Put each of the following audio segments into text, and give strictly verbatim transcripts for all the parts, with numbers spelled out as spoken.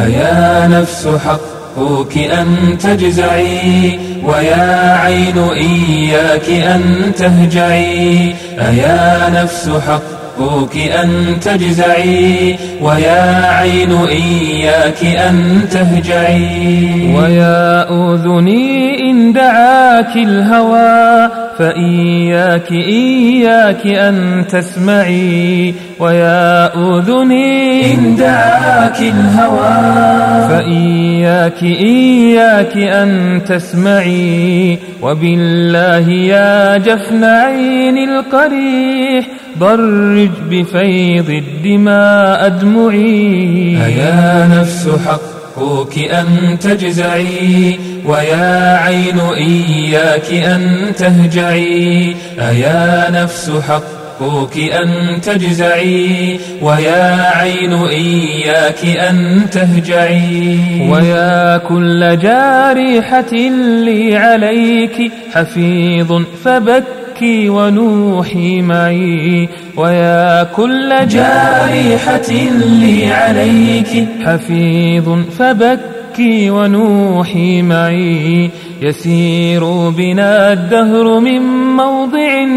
أيا نفس حقك أن تجزعي، ويا عين إياك أن تهجعي. أيا نفس حقك أن تجزعي، ويا عين إياك أن تهجعي. ويا أذني إن دعاك الهوى، فإياك إياك أن تسمعي. ويا أذني إن دعاك الهوى، فإياك إياك أن تسمعي. وبالله يا جفن عين القريح، ضرج بفيض الدماء أدمعي. أيا نفس حقك أن تجزعي، ويا عين إياك أن تهجعي. أيا نفس حقك أن تجزعي، ويا عين إياك أن تهجعي. ويا كل جارحة لي عليك حفيظ فبكي ونوحي معي. ويا كل جارحة لي عليك حفيظ فبكي ونوحي معي. يسير بنا الدهر من موضع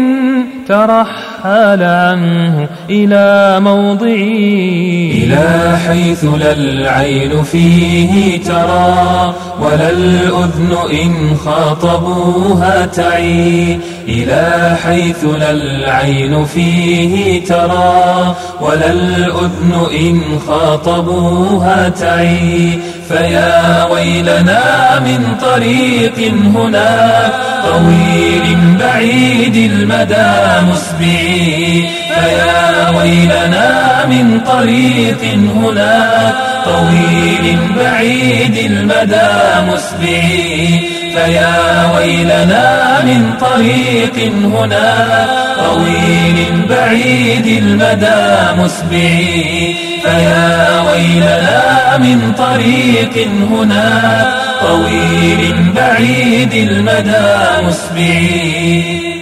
ترحل عنه إلى موضعي. إلى حيث لا العين فيه ترى، ولا الأذن إن خاطبوها تعي. إلى حيث لا العين فيه ترى، ولا الأذن إن خاطبوها تعي. فيا ويلنا من طريق هناك طويل بعيد المدى مسبعي. فيا ويلنا من طريق هناك طويل بعيد المدى مسبعي. فيا ويلنا من طريق هناك طويل بعيد المدى مسبعي. فيا ويلنا من طريق هناك طويل بعيد المدى مسبعي.